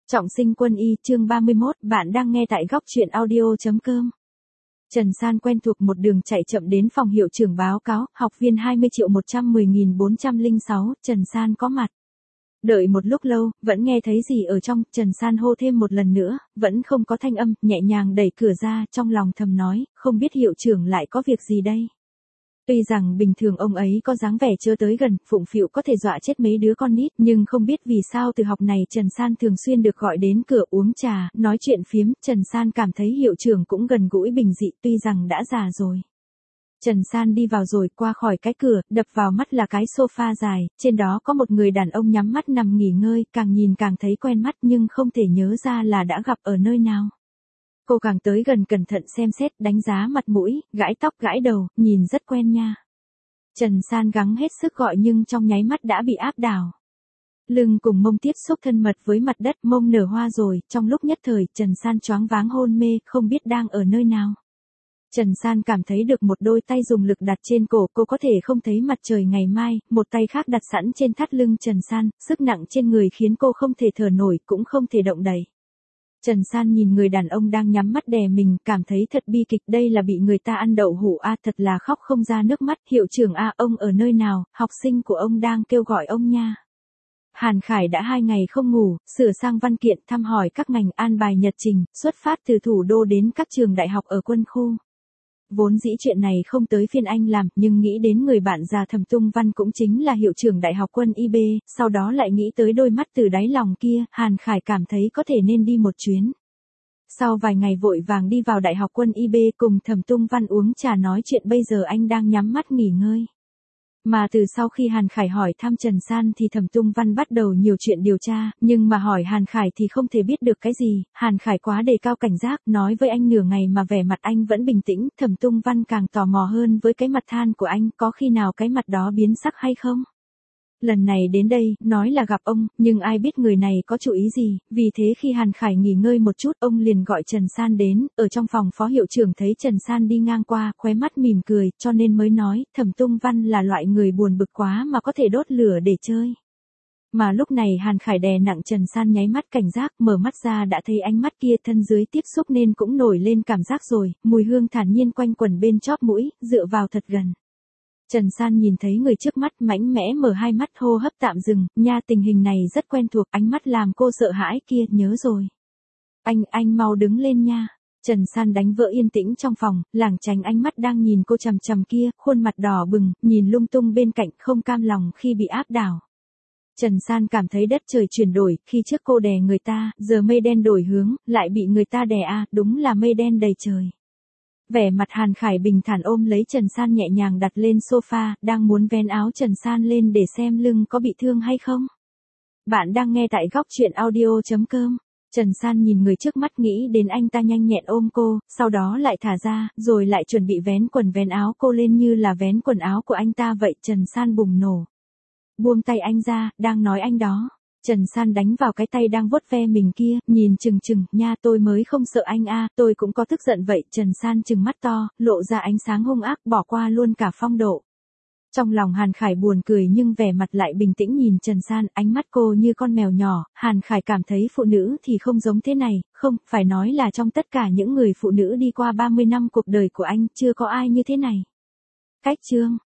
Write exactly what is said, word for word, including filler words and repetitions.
Trọng sinh quân y chương ba mươi mốt, bạn đang nghe tại góc truyện audio.com. Trần San quen thuộc một đường chạy chậm đến phòng hiệu trưởng báo cáo, học viên hai mươi triệu một trăm mười nghìn bốn trăm lẻ sáu, Trần San có mặt. Đợi một lúc lâu, vẫn nghe thấy gì ở trong, Trần San hô thêm một lần nữa, vẫn không có thanh âm, nhẹ nhàng đẩy cửa ra, trong lòng thầm nói, không biết hiệu trưởng lại có việc gì đây. Tuy rằng bình thường ông ấy có dáng vẻ chưa tới gần, phụng phịu có thể dọa chết mấy đứa con nít, nhưng không biết vì sao từ học này Trần San thường xuyên được gọi đến cửa uống trà, nói chuyện phiếm, Trần San cảm thấy hiệu trưởng cũng gần gũi bình dị tuy rằng đã già rồi. Trần San đi vào rồi, qua khỏi cái cửa, đập vào mắt là cái sofa dài, trên đó có một người đàn ông nhắm mắt nằm nghỉ ngơi, càng nhìn càng thấy quen mắt nhưng không thể nhớ ra là đã gặp ở nơi nào. Cô càng tới gần cẩn thận xem xét, đánh giá mặt mũi, gãi tóc gãi đầu, nhìn rất quen nha. Trần San gắng hết sức gọi nhưng trong nháy mắt đã bị áp đảo. Lưng cùng mông tiếp xúc thân mật với mặt đất, mông nở hoa rồi, trong lúc nhất thời, Trần San choáng váng hôn mê, không biết đang ở nơi nào. Trần San cảm thấy được một đôi tay dùng lực đặt trên cổ, cô có thể không thấy mặt trời ngày mai, một tay khác đặt sẵn trên thắt lưng Trần San, sức nặng trên người khiến cô không thể thở nổi, cũng không thể động đậy. Trần San nhìn người đàn ông đang nhắm mắt đè mình, cảm thấy thật bi kịch, đây là bị người ta ăn đậu hũ a, thật là khóc không ra nước mắt, hiệu trưởng a, ông ở nơi nào, học sinh của ông đang kêu gọi ông nha. Hàn Khải đã hai ngày không ngủ, sửa sang văn kiện, thăm hỏi các ngành, an bài nhật trình, xuất phát từ thủ đô đến các trường đại học ở quân khu. Vốn dĩ chuyện này không tới phiên anh làm, nhưng nghĩ đến người bạn già Thẩm Tung Văn cũng chính là hiệu trưởng đại học quân i bê, sau đó lại nghĩ tới đôi mắt từ đáy lòng kia, Hàn Khải cảm thấy có thể nên đi một chuyến. Sau vài ngày vội vàng đi vào đại học quân i bê cùng Thẩm Tung Văn uống trà nói chuyện, bây giờ anh đang nhắm mắt nghỉ ngơi. Mà từ sau khi Hàn Khải hỏi thăm Trần San thì Thẩm Tung Văn bắt đầu nhiều chuyện điều tra, nhưng mà hỏi Hàn Khải thì không thể biết được cái gì, Hàn Khải quá đề cao cảnh giác, nói với anh nửa ngày mà vẻ mặt anh vẫn bình tĩnh, Thẩm Tung Văn càng tò mò hơn với cái mặt than của anh, có khi nào cái mặt đó biến sắc hay không? Lần này đến đây, nói là gặp ông, nhưng ai biết người này có chủ ý gì, vì thế khi Hàn Khải nghỉ ngơi một chút, ông liền gọi Trần San đến, ở trong phòng phó hiệu trưởng thấy Trần San đi ngang qua, khóe mắt mỉm cười, cho nên mới nói, Thẩm Tung Văn là loại người buồn bực quá mà có thể đốt lửa để chơi. Mà lúc này Hàn Khải đè nặng Trần San nháy mắt cảnh giác, mở mắt ra đã thấy ánh mắt kia thân dưới tiếp xúc nên cũng nổi lên cảm giác rồi, mùi hương thản nhiên quanh quẩn bên chóp mũi, dựa vào thật gần. Trần San nhìn thấy người trước mắt mãnh mẽ mở hai mắt, hô hấp tạm dừng, nha, tình hình này rất quen thuộc, ánh mắt làm cô sợ hãi kia, nhớ rồi. Anh, anh mau đứng lên nha. Trần San đánh vỡ yên tĩnh trong phòng, lảng tránh ánh mắt đang nhìn cô chằm chằm kia, khuôn mặt đỏ bừng, nhìn lung tung bên cạnh, không cam lòng khi bị áp đảo. Trần San cảm thấy đất trời chuyển đổi, khi trước cô đè người ta, giờ mây đen đổi hướng, lại bị người ta đè a, đúng là mây đen đầy trời. Vẻ mặt Hàn Khải bình thản ôm lấy Trần San nhẹ nhàng đặt lên sofa, đang muốn vén áo Trần San lên để xem lưng có bị thương hay không. Bạn đang nghe tại góc truyện audio.com. Trần San nhìn người trước mắt nghĩ đến anh ta nhanh nhẹn ôm cô, sau đó lại thả ra, rồi lại chuẩn bị vén quần vén áo cô lên như là vén quần áo của anh ta vậy, Trần San bùng nổ. Buông tay anh ra, đang nói anh đó. Trần San đánh vào cái tay đang vuốt ve mình kia, nhìn chừng chừng, nha, tôi mới không sợ anh a, tôi cũng có tức giận vậy. Trần San trừng mắt to, lộ ra ánh sáng hung ác, bỏ qua luôn cả phong độ. Trong lòng Hàn Khải buồn cười nhưng vẻ mặt lại bình tĩnh nhìn Trần San, ánh mắt cô như con mèo nhỏ. Hàn Khải cảm thấy phụ nữ thì không giống thế này, không, phải nói là trong tất cả những người phụ nữ đi qua ba mươi năm cuộc đời của anh, chưa có ai như thế này. Cách chương.